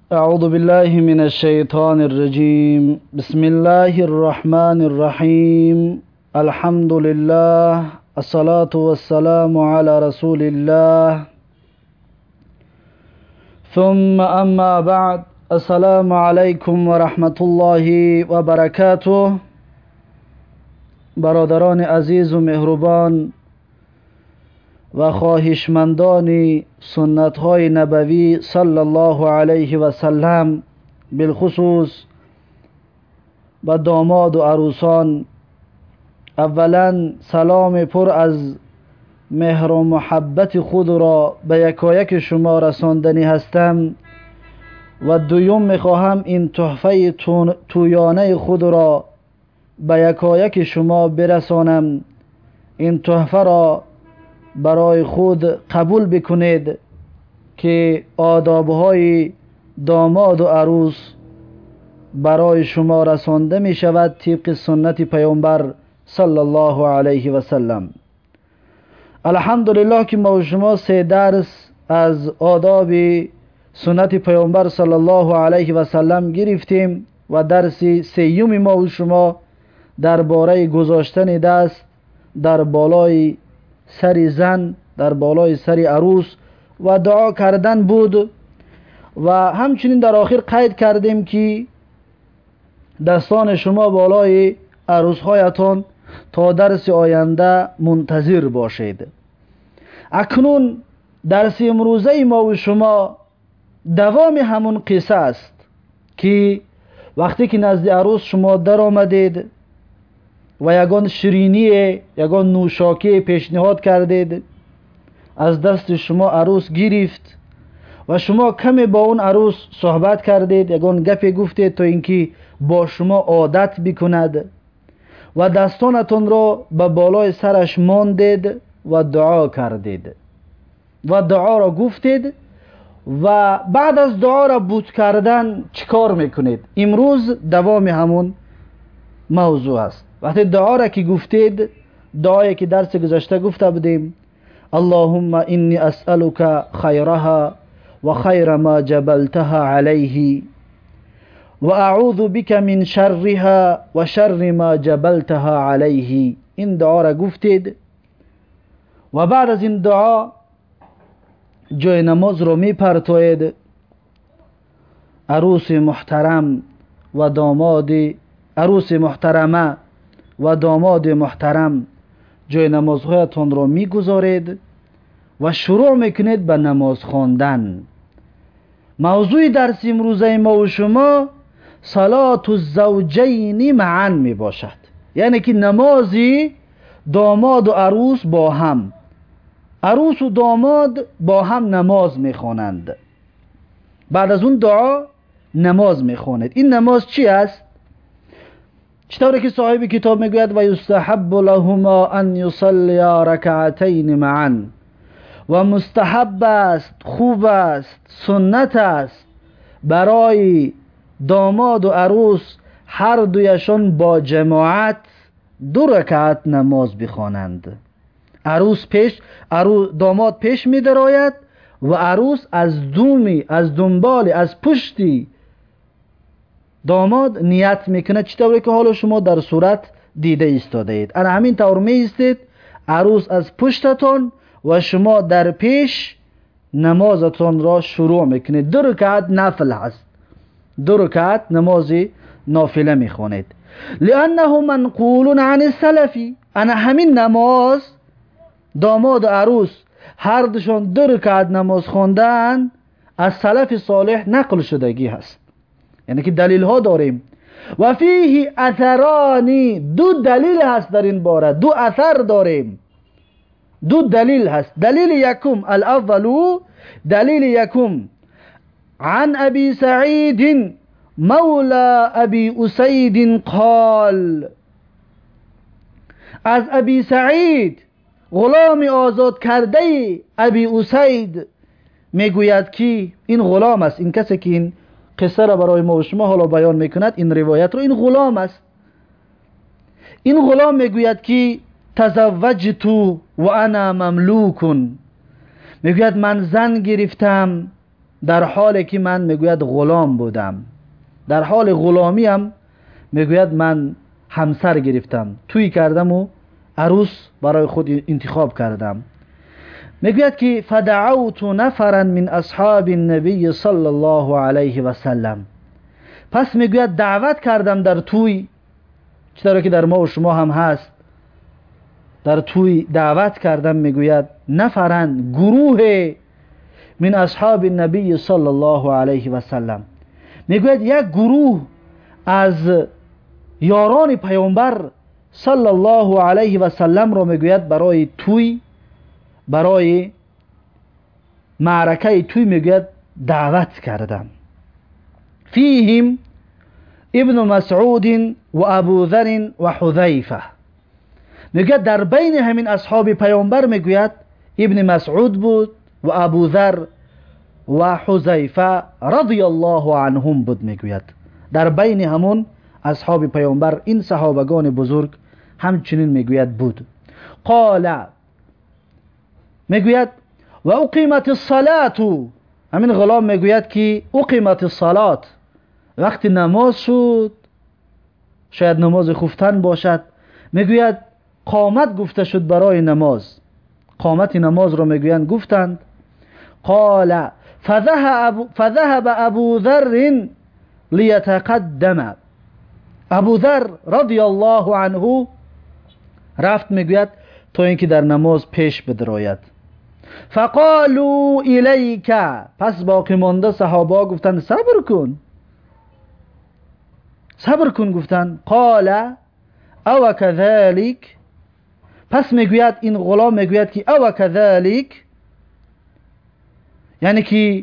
أعوذ بالله من الشيطان الرجيم. بسم الله الرحمن الرحيم. الحمد لله، الصلاة والسلام على رسول الله، ثم أما بعد. السلام عليكم ورحمة الله وبركاته. برادران عزیز و مهربان و خواهشمندان سنت های نبوی صلی الله علیه و سلم، بالخصوص و داماد و عروسان، اولا سلام پر از مهر و محبت خود را به یکایک شما رساندنی هستم و دوم میخواهم این تحفه تویانه خود را به یکایک شما برسانم. این تحفه را برای خود قبول بکنید که آدابهای داماد و عروس برای شما رسانده می شود طبق سنت پیامبر صلی الله علیه و سلم. الحمدلله که ما و شما 3 درس از آداب سنت پیامبر صلی الله علیه و سلم گرفتیم و درس 3 ما و شما درباره گذاشتن دست در بالای سر زن، در بالای سر عروس و دعا کردن بود و همچنین در آخر قید کردیم که دستان شما بالای عروسهایتان تا درس آینده منتظر باشید. اکنون درس امروزه ما و شما دوام همون قصه است که وقتی که نزد عروس شما در آمدید و یگان شیرینی، یگان نوشاکی پیشنهاد کردید، از دست شما عروس گرفت و شما کمی با اون عروس صحبت کردید، یگان گپی گفتید تا اینکه با شما عادت بکند و دستانتون را به بالای سرش ماندید و دعا کردید و دعا را گفتید. و بعد از دعا را بود کردن چیکار میکنید؟ امروز دوام همون موضوع است. وقتی دعا را که گفتید، دعایی که درس گذشته گفته بودیم، اللهم انی اسألک خیرها و خیر ما جبلتها علیه و اعوذ بک من شرها و شر ما جبلتها علیه. این دعا را گفتید و بعد از این دعا جای نماز رو می پرتوید. عروس محترم و داماد، عروس محترمه و داماد محترم جای نمازهایتان را می گذارید و شروع میکنید به نماز خواندن. موضوع درس امروزه ما و شما صلات الزوجین معا می باشد، یعنی که نمازی داماد و عروس با هم، عروس و داماد با هم نماز می خوانند. بعد از اون دعا نماز می خوانید. این نماز چی است؟ چطوری که صاحب کتاب میگوید و یستحب لهما ان یصلیا رکعتین معا، و مستحب است، خوب است، سنت است برای داماد و عروس هر دویشان با جماعت 2 رکعت نماز بخوانند. داماد پیش می دراید و عروس از دومی، از دنبالی، از پشتی داماد نیت میکنه، چطوری که حالا شما در صورت دیده ایستاده اید. انا همین طور می ایستید، عروس از پشتتون و شما در پیش نمازتون را شروع میکنید. 2 رکعت نفل هست، 2 رکعت نمازی نافله میخوانید. لانه منقول عن السلفی، انا همین نماز داماد و عروس هر دوشون 2 رکعت نماز خواندن از سلف صالح نقل شدگی هست، یعنی که دلیل ها داریم. و فیه اثرانی، 2 دلیل هست در این باره، 2 اثر داریم، 2 دلیل هست. دلیل یکم، الاولو، دلیل یکم عن ابی سعید مولا ابی اسید قال، از ابی سعید غلام آزاد کرده ابی اسید میگوید که این غلام است، این کسی که این قصه را برای ما و شما حالا بیان میکند، این روایت رو، این غلام است. این غلام میگوید که تزوجت و انا مملوک، میگوید من زن گرفتم در حالی که من میگوید غلام بودم، در حال غلامی هم میگوید من همسر گرفتم، توی کردم و عروس برای خود انتخاب کردم. میگوید که فدعوت نفرا من اصحاب النبی صلی الله علیه و سلم، پس میگوید دعوت کردم در توی، چطور که در ما و شما هم هست، در توی دعوت کردم، میگوید نفرا، گروه من اصحاب النبی صلی الله علیه و سلم، میگوید یک گروه از یاران پیامبر صلی الله علیه و سلم را میگوید برای توی، برای معرکه توی میگوید دعوت کردم. فیهم ابن مسعود و ابو ذر و حذیفه، میگوید در بین همین اصحاب پیامبر میگوید ابن مسعود بود و ابو ذر و حذیفه رضی الله عنهم بود. میگوید در بین همون اصحاب پیامبر این صحابگان بزرگ همچنین میگوید بود. قال، میگوید و اقیمت الصلاة، همین غلام میگوید که اقیمت الصلاة، وقتی نماز شد، شاید نماز خفتن باشد، میگوید قامت گفته شد برای نماز، قامت نماز رو میگویند گفتند. قال فذهب ابو ذر لیتقدم، ابو ذر رضی الله عنه رفت میگوید تا اینکه در نماز پیش بدراید. فقالوا الیک، پس باقی مانده صحابه گفتند صبر کن، صبر کن گفتند. قال او كذلك، پس میگوید این غلام میگوید که او كذلك، یعنی که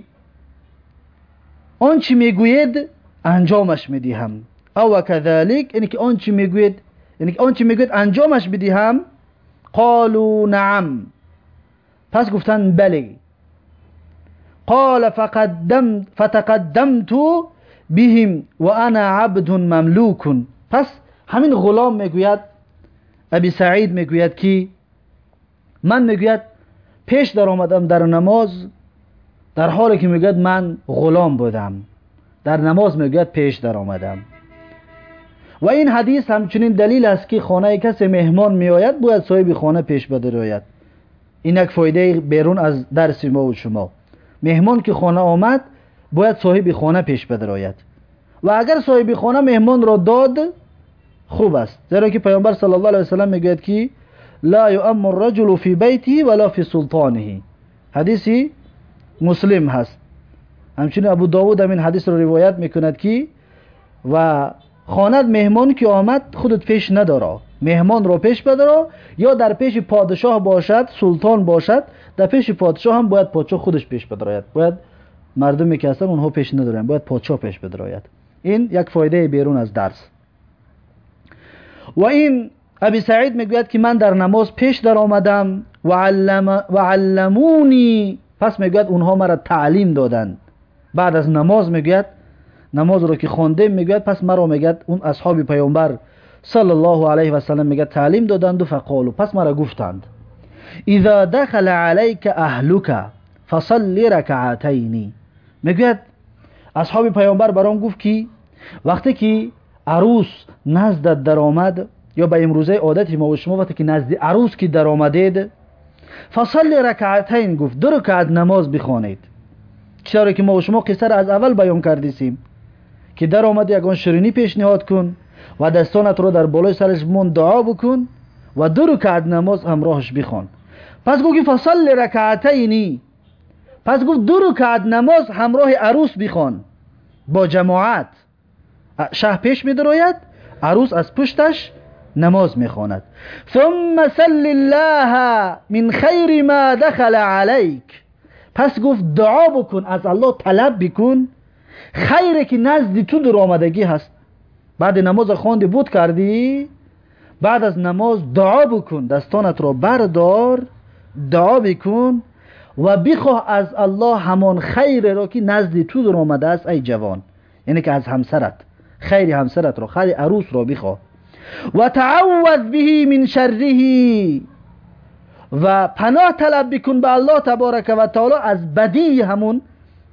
آنچه میگوید انجامش میدهم. او كذلك یعنی که آنچه میگوید، یعنی که آنچه میگوید انجامش بدهم. قالوا نعم، پس گفتن بله. قال فتقدمت بهم و انا عبد مملوک، پس همین غلام میگوید، ابی سعید میگوید که من میگوید پیش در آمدم در نماز، در حالی که میگوید من غلام بودم، در نماز میگوید پیش در آمدم. و این حدیث همچنین دلیل است که خانه کسی مهمان میآید باید صاحب خانه پیش بدراید. این یک فایده بیرون از درس ما و شما. مهمان که خانه آمد باید صاحب خانه پیش بدراید، و اگر صاحب خانه مهمان را داد خوب است، زیرا که پیامبر صلی الله علیه و سلم میگوید که لا یؤم الرجل فی بیته ولا فی سلطانه، حدیثی مسلم هست. همچنین ابو داود همین حدیث را روایت میکند که و خانه مهمان که آمد خودت پیش نداره، مهمان رو پیش بداره، یا در پیش پادشاه باشد، سلطان باشد، در پیش پادشاه هم باید پادشاه خودش پیش بدراید، باید مردمی که هستن اونها پیش ندارن، باید پادشاه پیش بدراید. این یک فایده بیرون از درس. و این ابی سعید میگوید که من در نماز پیش در آمدم و علمونی، پس میگوید اونها مرا تعلیم دادند. بعد از نماز میگوید نماز رو که خواندم میگوید پس مرا میگوید اون اصحاب پیامبر صلی الله علیه و سلم میگه تعلیم دادند و فقالو، پس مرا گفتند اذا دخل عليك اهلك فصلی رکعتین، میگوید اصحاب پیامبر برام گفت که وقتی که عروس نزدت در آمد، یا به امروزه عادت ما و شما وقتی که نزد عروس که در آمدید، فصلی رکعتین، گفت 2 رکعت نماز بخوانید. چرا که ما و شما قصه را از اول بیان کردیم که در آمد یگان شیرینی پیشنهاد کن و دستانت رو در بالای سرش مون دعا بکن و 2 رکعت نماز همراهش بخوان. پس گفت فصلی رکعتین، پس گفت 2 رکعت نماز همراه عروس بخوان با جماعت. شه پیش می‌دراید، عروس از پشتش نماز میخواند. ثم صل الله من خیر ما دخل عليك، پس گفت دعا بکن، از الله طلب بکن خیری که نزد تو در آمدگی هست. بعد نماز خواندی بود کردی، بعد از نماز دعا بکن، دستانت را بردار، دعا بکن و بخواه از الله همان خیر را که نزد تو در آمده است ای جوان، یعنی که از همسرت، خیر همسرت را، خیر عروس را بخواه. و تعوذ به من شره، و پناه طلب بکن به الله تبارک و تعالی از بدی همون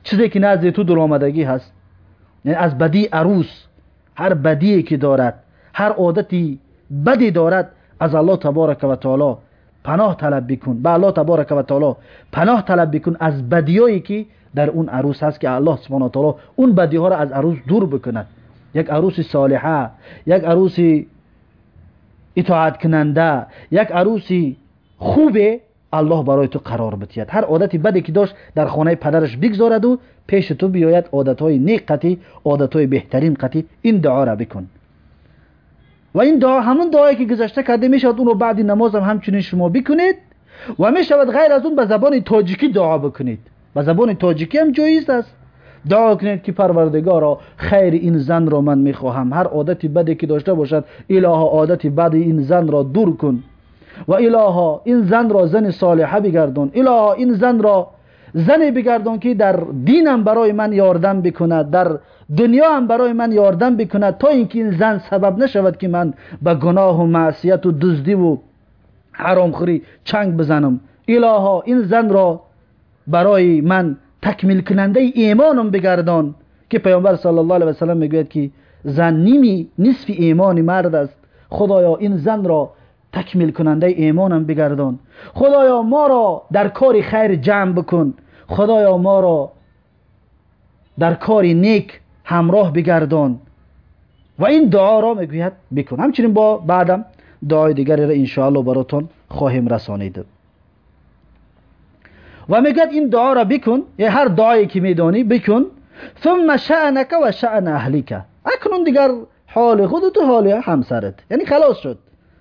چیزی که نزد تو در آمدگی هست، یعنی از بدی عروس، هر بدی که دارد، هر عادتی بدی دارد، از الله تبارک و تعالی پناه طلب بکن. به الله تبارک و تعالی پناه طلب بکن از بدیایی که در اون عروس هست، که الله سبحانه و تعالی اون بدی ها را از عروس دور بکند. یک عروس صالحه، یک عروس اطاعت کننده، یک عروس خوبه الله برای تو قرار بتید. هر عادتی بدی که داشت در خانه پدرش بگذارد و پیش تو بیاید عادتهای نیک قطعی، عادتهای بهترین قطعی. این دعا را بکن. و این دعا همون دعایی که گذشته کرده میشود اون رو بعد نماز هم همچنین شما بکنید و میشود غیر از اون به زبان تاجیکی دعا بکنید. به زبان تاجیکی هم جایز است. دعا کنید که پروردگارا خیر این زن را من میخواهم، هر عادتی بدی که داشته باشد الها عادتی بد این زن را دور کن و الها این زن را زن صالحه بگردان، الها این زن را زنی بگردان که در دینم برای من یاردم بکند، در دنیا هم برای من یاردم بکند، تا اینکه این زن سبب نشود که من به گناه و معصیت و دزدی و حرامخوری چنگ بزنم. الها این زن را برای من تکمیل کننده ایمانم بگردان، که پیامبر صلی الله علیه و سلم میگوید که زن نصف ایمان مرد است. خدایا این زن را تکمیل کننده ایمانم بگردان. خدایا ما را در کار خیر جمع بکن. خدایا ما را در کار نیک همراه بگردان. و این دعا را میگوید بکن. همچنین با بعدم دعای دیگری را انشاءالله براتون خواهیم رسانید. و میگوید این دعا را بکن، یا هر دعایی که میدانی بکن. ثم شأنک و شأن اهلیک، اکنون دیگر حال خودت و حال همسرت، یعنی خلاص شد.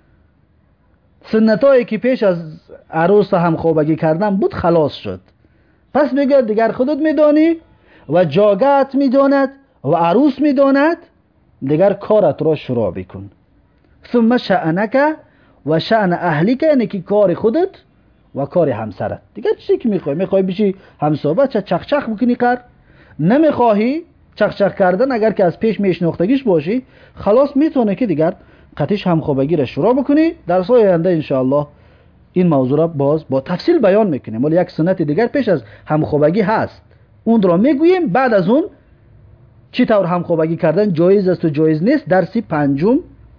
سنتایی که پیش از عروس همخوابگی کردن بود خلاص شد. پس میگه دیگر خودت میدانی و جاگت میداند و عروس میداند، دیگر کارت را شروع بکن. ثم شأنک و شأن اهلیک، یعنی که کار خودت و کار همسرت. دیگر چیزی که میخوای بشی همسابه چخ بکنی کار، نمیخواهی چخ کردن اگر که از پیش میشناختگیش باشی، خلاص میتونه که دیگر قطعش همخوابگی را شروع بکنی. در سال آینده انشاءالله این موضوع را باز با تفصیل بیان میکنیم. ولی یک سنت دیگر پیش از همخوابگی هست، اون را میگوییم. بعد از اون چی طور همخوابگی کردن جایز است و جایز نیست، درسی پنجم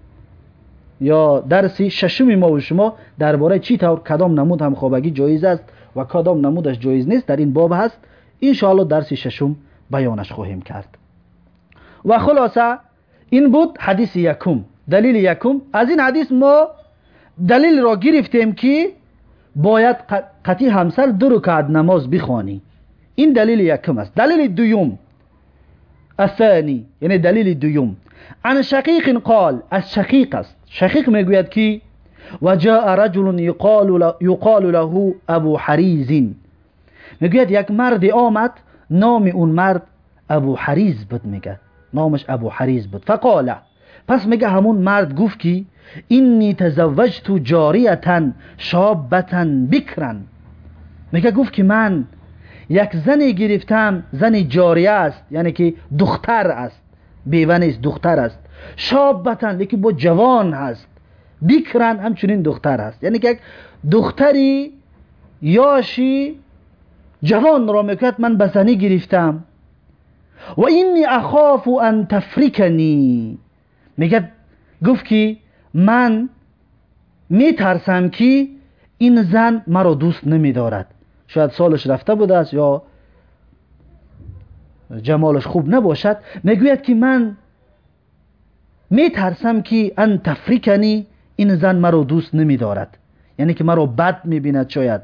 یا درسی ششم ما و شما درباره چی طور کدام نمود همخوابگی جایز است و کدام نمودش جایز نیست در این باب هست. انشاءالله درسی ششم بیانش خواهیم کرد. و خلاصه این بود حدیث یکم، دلیل یکم. از این حدیث ما دلیل را گرفتیم که باید قطعی همسر 2 رکعت نماز بخوانی. این دلیل یکم است. دلیل دوم الثانی، یعنی دلیل دوم، عن شقیق قال، از شقیق است. شقیق میگوید که و جاء رجل یقال له ابو حریز، میگوید یک مرد آمد نام اون مرد ابو حریز بود، میگه نامش ابو حریز بود. فقال، پس میگه همون مرد گفت که اینی تزوجت جاریتا شابتا بکرا، میگه گفت که من یک زنی گرفتم، زنی جاریه است، یعنی که دختر است، بیوه نیست، دختر است. شابتا، لیکن با جوان هست. بکرن همچنین دختر هست، یعنی که یک دختری یاشی جوان را میگوید من به زنی گرفتم. و اینی اخاف ان تفرکنی، میگه گفت که من میترسم که این زن مرا دوست نمیدارد. شاید سالش رفته بوده است یا جمالش خوب نباشد. میگوید که من میترسم که ان تفرکنی، این زن مرا دوست نمیدارد، یعنی که مرا بد میبیند شاید.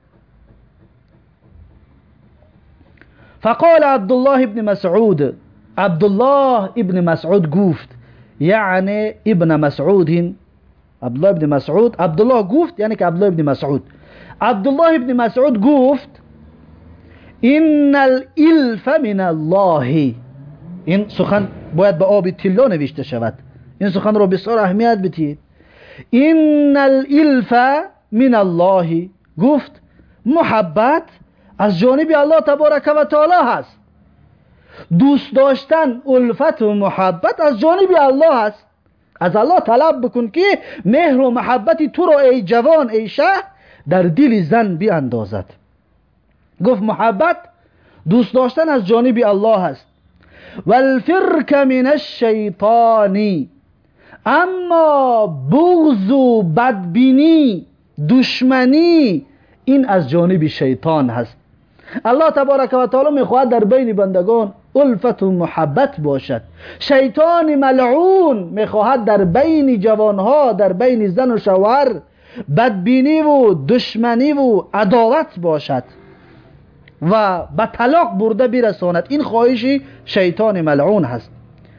فقال عبدالله ابن مسعود، عبدالله ابن مسعود گفت، یعنی ابن مسعود، عبدالله ابن مسعود، عبدالله گفت یعنی که عبدالله ابن مسعود، عبدالله ابن مسعود گفت ان الالف من الله. این سخن باید به آب طلا نوشته شود. این سخن رو بسیار اهمیت بدید. ان الالف من الله، گفت محبت از جانب الله تبارک و تعالی هست. دوست داشتن، الفت و محبت از جانب الله هست. از الله طلب بکن که مهر و محبتی تو را ای جوان ای شه در دل زن بیاندازد. گفت محبت دوست داشتن از جانب الله است. والفرک من الشیطانی، اما بغض و بدبینی، دشمنی، این از جانب شیطان هست. الله تبارک و تعالی میخواهد در بین بندگان الفت و محبت باشد. شیطان ملعون میخواهد در بین جوانها، در بین زن و شوهر بدبینی و دشمنی و عداوت باشد و به طلاق برده برساند. این خواهش شیطان ملعون هست.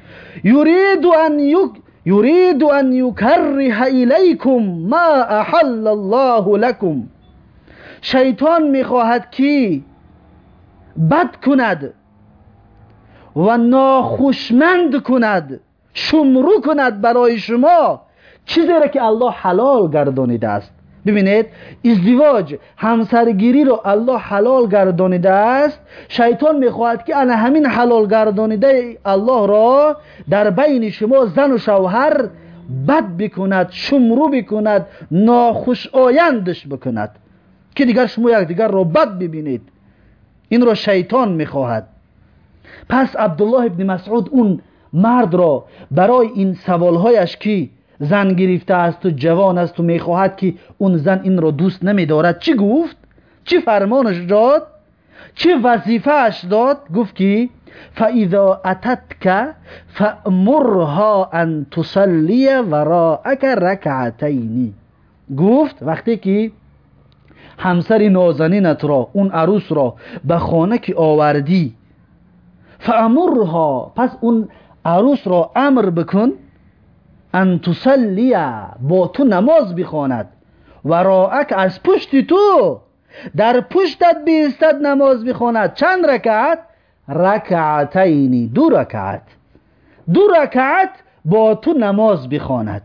یرید ان یکره الیکم ما احل الله لکم. شیطان میخواهد که بد کند و ناخوشمند کند، شمرو کند برای شما چیزی را که الله حلال گردانیده است. ببینید، ازدواج، همسرگیری رو الله حلال گردانیده است. شیطان میخواهد که انا همین حلال گردانیده الله را در بین شما زن و شوهر بد بکند، شمرو بکند، ناخوش آیندش بکند که دیگر شما یک دیگر را بد ببینید. این را شیطان میخواهد. پس عبدالله ابن مسعود اون مرد را برای این سوالهایش که زن گرفته است و جوان است و میخواهد که اون زن این را دوست نمیدارد، چی گفت؟ چی فرمانش داد؟ چی وظیفهش داد؟ گفت که فاذا اتتک فامرها ان تصلی وراءک رکعتین. گفت وقتی که همسر نازنینت را، اون عروس را به خانه که آوردی، فامرها، پس اون عروس را امر بکن، ان تصلی، با تو نماز بخواند، وراءک، از پشت تو، در پشتت بیستد نماز بخواند. چند رکعت؟ رکعتین، دو رکعت. دو رکعت با تو نماز بخواند.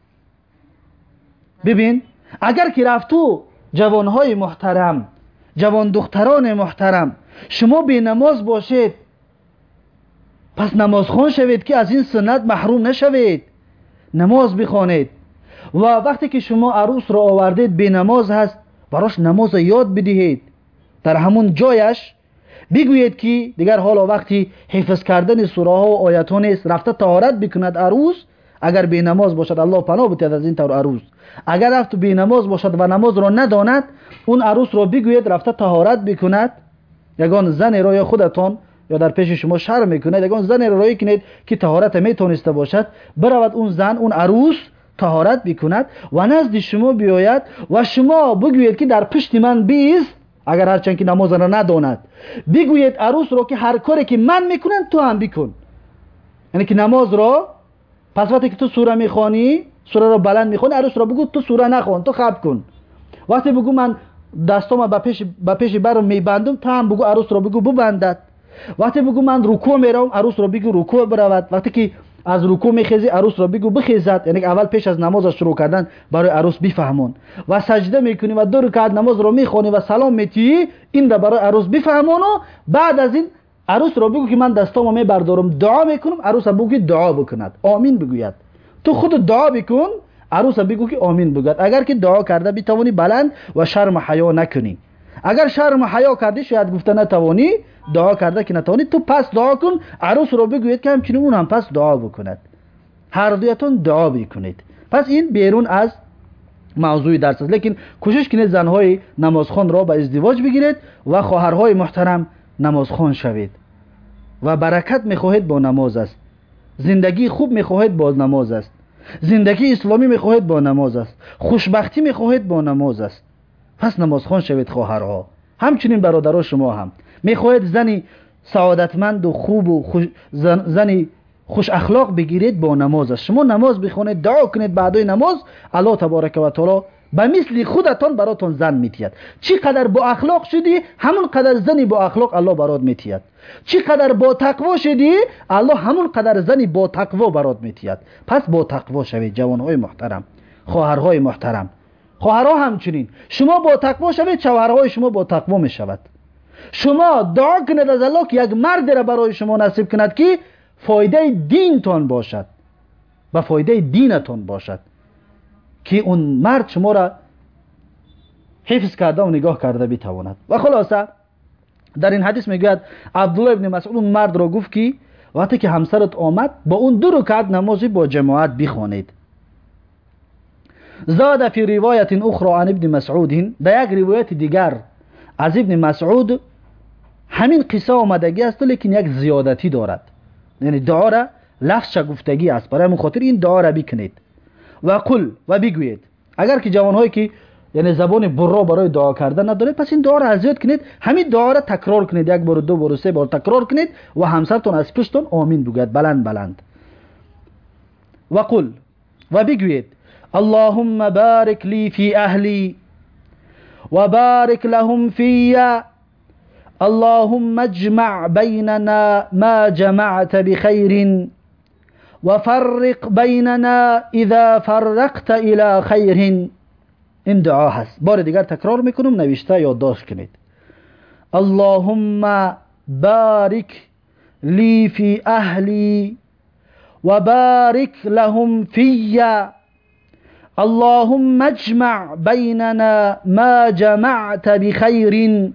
ببین، اگر که رفتو جوانهای محترم، جوان دختران محترم، شما بی نماز باشید، پس نمازخوان شوید که از این سنت محروم نشوید. نماز بخوانید. و وقتی که شما عروس را آوردید بی نماز هست، براش نماز یاد بدهید. در همون جایش بگویید که دیگر حالا وقتی حفظ کردن سوره ها و آیات ها نیست، رفته طهارت بکند عروس. اگر بی نماز باشد، الله پناه بتید از این طور عروس. اگر رفت بی نماز باشد و نماز را نداند، اون عروس را بگوید رفته طهارت بکند. یگان زن را یا خودتان یا در پیش شما شرم میکنید، یگان زن را رای کنید که طهارت میتونسته باشد، برود اون زن، اون عروس طهارت بکند و نزد شما بیاید و شما بگویید که در پشت من بیست. اگر هرچند که نماز را نداند، بگویید عروس را که هر کاری که من میکنم تو هم بکن. یعنی که نماز را، پس وقتی که تو سوره میخوانی، سوره را بلند میخوانی، عروس را بگو تو سوره نخوان، تو خب کن. وقتی بگو من دستام به پیش برم میبندم، تو هم بگو عروس را بگو ببندد. وقتی بگو من رکوع میرم، عروس را بگو رکوع برود. وقتی که از رکوع میخیزی، عروس را بگو بخیزد. یعنی اول پیش از نماز شروع کردن برای عروس بفهمون. و سجده میکنی و 2 رکعت نماز را میخوانی و سلام میتی، این را برای عروس بفهمون. و بعد از این عروس را بگو که من دستامو میبردارم دعا میکنم، عروس بگو که دعا بکند، آمین بگوید. تو خود دعا بکن، عروس بگو که آمین بگوید. اگر که دعا کرده بتوانی بلند و شرم و حیا نکنی. اگر شرم و حیا کردی، شاید گفته نتوانی، دعا کرده که نتوانی، تو پس دعا کن، عروس رو بگوید که همچنین اون هم پس دعا بکند. هر دویتون دعا بکنید. پس این بیرون از موضوع درس است. لیکن کوشش کنید زنهای نمازخوان را به ازدواج بگیرید و خواهرهای محترم نمازخوان شوید و برکت میخواهید با نماز است. زندگی خوب میخواهید با نماز است. زندگی اسلامی میخواهید با نماز است. خوشبختی میخواهید با نماز است. پس نمازخوان شوید خواهرها. همچنین برادرها شما هم میخواهید زنی سعادتمند و خوب و زنی خوش اخلاق بگیرید، با نماز است. شما نماز بخونید، دعا کنید، بعدای نماز الله تبارک و تعالی به مثل خودتان براتون زن میتید. چی قدر با اخلاق شدی، همون قدر زنی با اخلاق الله برات میتید. چی قدر با تقوا شدی، الله همون قدر زنی با تقوا برات میتید. پس با تقوا شوید جوانهای محترم، خواهرهای محترم. خواهرها همچنین شما با تقوا شوید، شوهرهای شما با تقوا میشود. شما دعا کنید از الله که یک مرد را برای شما نصیب کند که فایده دینتان باشد، و فایده دینتان باشد، که اون مرد شما را حفظ کرده و نگاه کرده بتواند. و خلاصه در این حدیث میگوید عبدالله ابن مسعود اون مرد را گفت که وقتی که همسرت آمد با اون 2 رکعت نمازی با جماعت بخوانید. زاد فی روایت اخرى عن ابن مسعود، در یک روایت دیگر از ابن مسعود همین قصه آمدگی است لیکن یک زیادتی دارد، یعنی دعا را لفظ گفتگی است، برای من خاطر این دعا را بکنید. و قل و بگویید. اگر که جوانهایی که یعنی زبان برا برای دعا کردن نداره، پس این دعا را ازیاد کنید، همین دعا را تکرار کنید، 1 بار 2 بار 3 بار تکرار کنید و همسرتون از پشتون آمین بگوید بلند بلند. و قل و بگویید اللهم بارک لی فی اهلی و بارک لهم فی، اللهم اجمع بیننا ما جمعت بخیر و فرق بیننا اذا فرقت الى خیر. این دعا هست. بار دیگر تکرار میکنم، نوشته یادداشت کنید. اللهم بارک لی فی اهلی و بارک لهم فی، اللهم اجمع بیننا ما جمعت بخیر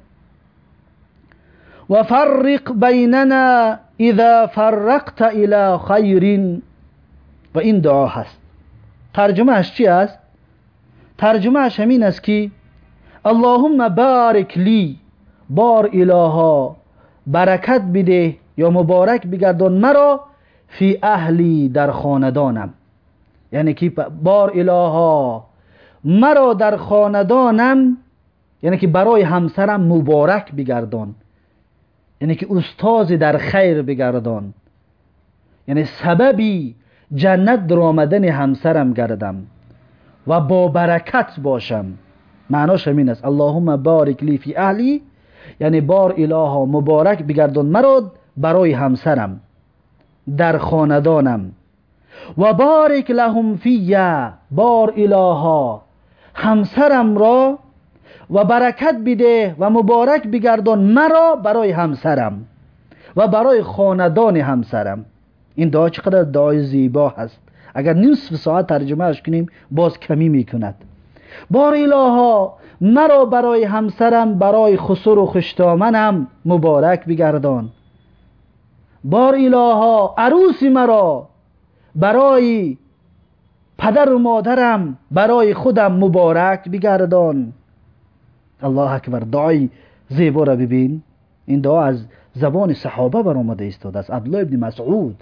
و فرق بیننا اذا فرقت الى خیر. و این دعا هست. ترجمه اش چی است؟ ترجمه اش همین است که اللهم بارک لی، بار الها برکت بده یا مبارک بگردان مرا، فی اهلی، در خاندانم، یعنی که بار الها مرا در خاندانم، یعنی که برای همسرم مبارک بگردان، یعنی که استاذ در خیر بگردان، یعنی سببی جنت در آمدن همسرم گردم و با برکت باشم. معناش همین است. اللهم بارک لی فی اهلی، یعنی بار الها مبارک بگردان مرا برای همسرم در خاندانم، و بارک لهم فی، بار الها همسرم را و برکت بده و مبارک بگردان مرا برای همسرم و برای خاندان همسرم. این دعا چقدر دعای زیبا هست. اگر نصف ساعت ترجمه اش کنیم باز کمی میکند. بار الها مرا برای همسرم، برای خسر و خشتامنم مبارک بگردان. بار الها عروسی مرا برای پدر و مادرم، برای خودم مبارک بگردان. الله اکبر. دعای زیبا را ببین. این دعا از زبان صحابه برآمده ایستاده است. عبدالله ابن مسعود.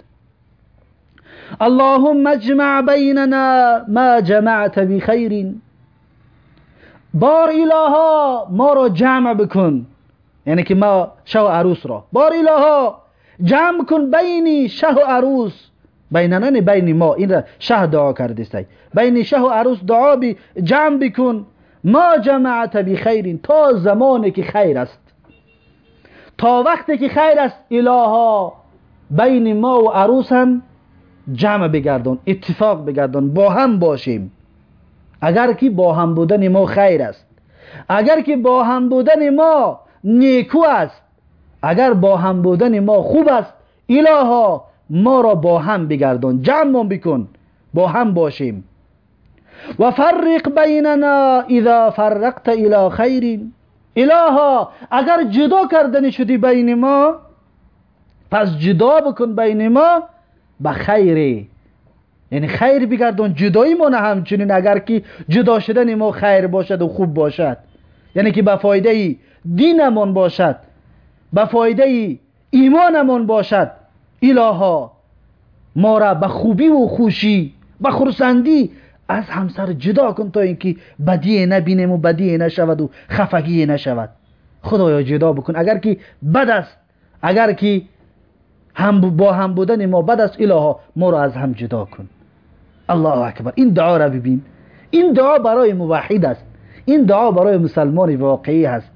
اللهم اجمع بیننا ما جمعت بخیر، بار الها ما را جمع بکن، یعنی که ما شه و عروس را، بار الها جمع کن بین شه و عروس، بیننا نه بین ما، این را شه دعا کرده است، بین شه و عروس دعا جمع بکن، ما جمعت بخیر، تا زمانی که خیر است، تا وقتی که خیر است الها بین ما و عروس هم جمع بگردان، اتفاق بگردان، با هم باشیم. اگر که با هم بودن ما خیر است، اگر که با هم بودن ما نیکو است، اگر با هم بودن ما خوب است، الها ما را با هم بگردان، جمع بکن، با هم باشیم. و فرق بیننا اذا فرقت الى خیر، الها اگر جدا کردن شدی بین ما، پس جدا بکن بین ما به خیری، یعنی خیر بگردان، جدایی ما نه همچنین اگر که جدا شدن ما خیر باشد و خوب باشد، یعنی که به فایده دینمان باشد، به فایده ایمانمان باشد، الها ما را به خوبی و خوشی، به خرسندی از همسر جدا کن، تا اینکه بدی نبینیم و بدی نشود و خفگی نشود. خدایا جدا بکن. اگر که بد است، اگر که با هم بودن ما بد است، الها ما را از هم جدا کن. الله اکبر. این دعا را ببین. این دعا برای موحد است. این دعا برای مسلمان واقعی است.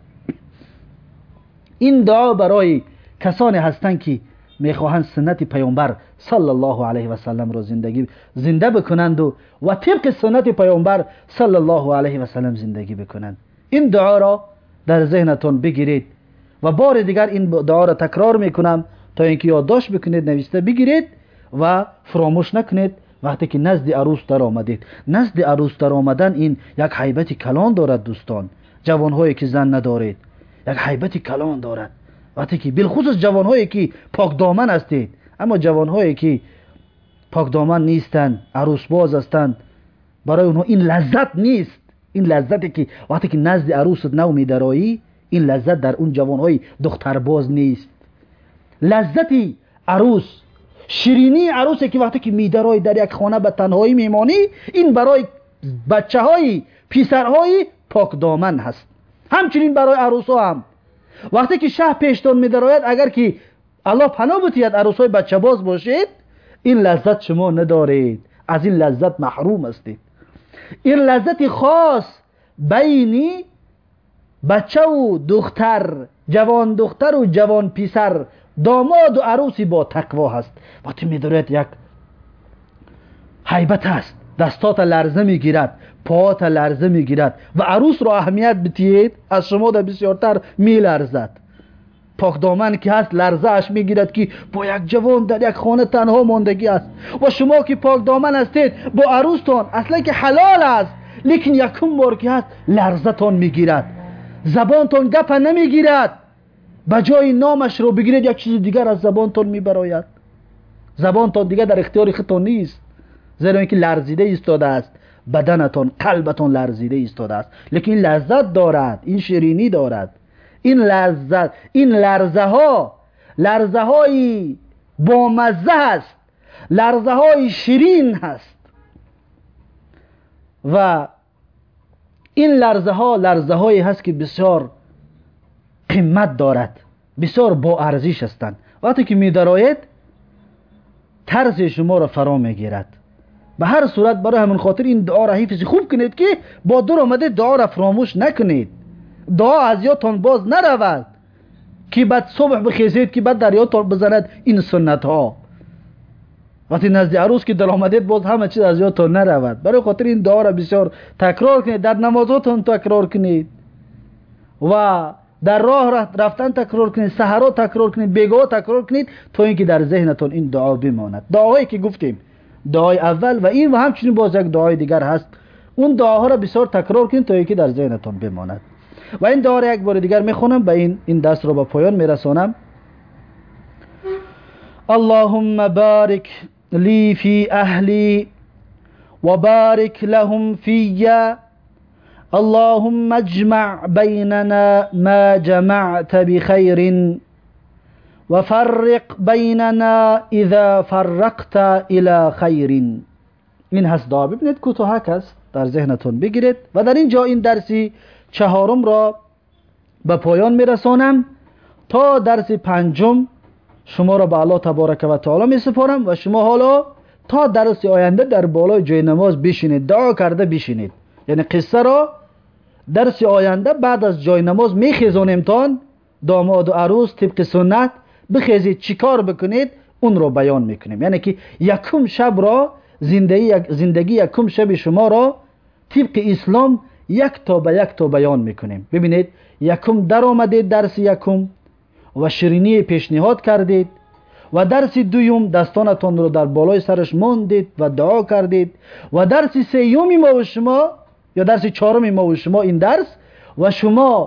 این دعا برای کسانی هستند که میخواهند سنت پیامبر صلی الله علیه و سلم را زنده بکنند و طبق سنت پیامبر صلی الله علیه و سلم زندگی بکنند. این دعا را در ذهنتون بگیرید و بار دیگر این دعا را تکرار میکنم تا اینکه یادداشت بکنید، نوشته بگیرید و فراموش نکنید. وقتی که نزد عروس در آمدید، نزد عروس در آمدن این یک هیبت کلان دارد دوستان. جوانهایی که زن ندارید، یک هیبت کلان دارد. وقتی که بالخصوص جوانهایی که پاک دامن هستید، اما جوانهایی که پاک دامن نیستند، عروس باز هستند، برای اونها این لذت نیست. این لذتی که وقتی که نزد عروست نو می‌درایی، این لذت در اون جوانهای دختر باز نیست. لذتی عروس، شیرینی عروسی که وقتی که می‌درایی در یک خانه به تنهایی میمانی، این برای بچه‌های پسرهای پاک دامن هست. همچنین برای عروس‌ها هم وقتی که شه پیشتون می‌دراید، اگر که الله پناه بتید عروس‌های بچه باز باشید، این لذت شما ندارید، از این لذت محروم هستید. این لذت خاص بینی بچه و دختر، جوان دختر و جوان پسر، داماد و عروسی با تقوا هست. وقتی می‌دارید یک هیبت هست، دستات لرزه میگیرد، پاات لرزه میگیرد و عروس را اهمیت بدهید، از شما در بسیارتر میلرزد. پاک دامن که هست لرزه اش میگیرد که با یک جوان در یک خانه تنها ماندگی است. و شما که پاک دامن هستید با عروستان اصلا که حلال است، لیکن یکم بار که هست لرزه تان میگیرد، زبانتان گپ نمیگیرد، بجای نامش رو بگیرید یک چیز دیگر از زبانتان میبراید. زبانتان دیگر در اختیار خودتان نیست، زیرا اینکه لرزیده ایستاده است، بدنتان، قلبتان لرزیده ایستاده است. لیکن لذت دارد، این شیرینی دارد، این لذت، این لرزه های با مزه است، لرزه های شیرین هست. و این لرزه هایی هست که بسیار قیمت دارد، بسیار با ارزش هستند. وقتی که می‌دراید ترس شما را فرا میگیرد. به هر صورت برای همون خاطر این دعا را حفظ خوب کنید که با دور آمده دعا را فراموش نکنید. دعا از یادتان باز نرود که بعد صبح بخیزید که بعد در یادتان بزند این سنت ها. وقتی نزد عروس که در آمدید باز همه چیز از یادتان نرود. برای خاطر این دعا را بسیار تکرار کنید، در نمازاتون تکرار کنید و در راه رفتن تکرار کنید، سحرا تکرار کنید، بیگاه تکرار کنید تا اینکه در ذهنتون این دعا بماند. دعایی که گفتیم، دعای اول و این و همچنین باز یک دعای دیگر هست، اون دعاها را بسیار تکرار کنید تا اینکه در ذهنتون بماند. و این دعا را یک بار دیگر میخونم، به این دست رو به پایان میرسانم. اللهم بارک لی فی اهلی و بارک لهم فی، اللهم اجمع بیننا ما جمعت بخیر و فرق بیننا اذا فرقت الى خیر. این هست دعا. ببینید کوتاهک است، در ذهنتون بگیرید. و در اینجا این درسی چهارم را به پایان میرسانم. تا درس پنجم شما را به الله تبارک و تعالی می سپارم و شما حالا تا درس آینده در بالای جای نماز بشینید، دعا کرده بشینید. یعنی قصه را درس آینده بعد از جای نماز میخیزانیم تان داماد و عروس طبق سنت بخیزید چیکار بکنید اون رو بیان میکنیم. یعنی که یکم شب را زندگی یکم شب شما را طبق اسلام یک تا بیان میکنیم. ببینید یکم در آمدید درس یکم و شیرینی پیشنهاد کردید و درس دوم دستانتان رو در بالای سرش ماندید و دعا کردید و درس سیومی ما و شما یا درس چهارمی ما و شما این درس و شما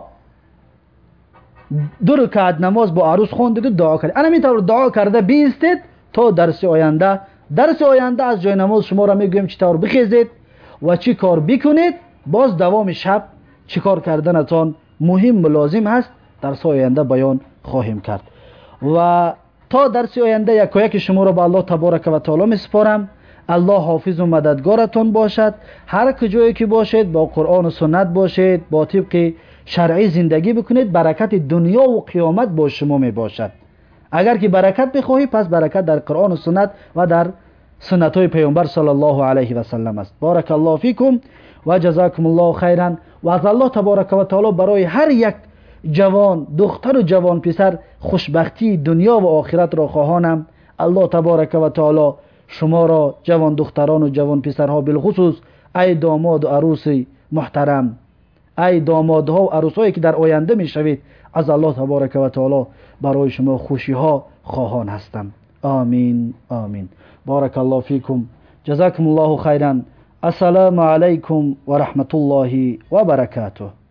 2 رکعت نماز با عروس خوندید و دعا کردید. انا میطور دعا کرده بیستید تا درس آینده. درس آینده از جای نماز شما را میگویم چطور بخیزید و چی کار بکنید. باز دوام شب چی کار کردنتان مهم و لازم هست درس آینده بیان خواهیم کرد. و تا درس آینده یک شما را به الله تبارک و تعالی میسپارم. الله حافظ و مددگارتون باشد. هر کجایی که باشید با قرآن و سنت باشید، با طبق شرعی زندگی بکنید، برکت دنیا و قیامت با شما می باشد. اگر که برکت بخواهی پس برکت در قرآن و سنت و در سنت های پیامبر صلی الله علیه و سلم است. بارک الله فیکم و جزاکم الله خیرا. و از الله تبارک و تعالی برای هر یک جوان دختر و جوان پسر خوشبختی دنیا و آخرت را خواهانم. الله تبارک و تعالی شما را جوان دختران و جوان پسرها بالخصوص ای داماد و عروس محترم، ای دامادها و عروسایی که در آینده میشوید، از الله تبارک و تعالی برای شما خوشی ها خواهان هستم. آمین آمین. بارک الله فیکم. جزاکم الله خیرا. السلام علیکم و رحمت الله و برکاته.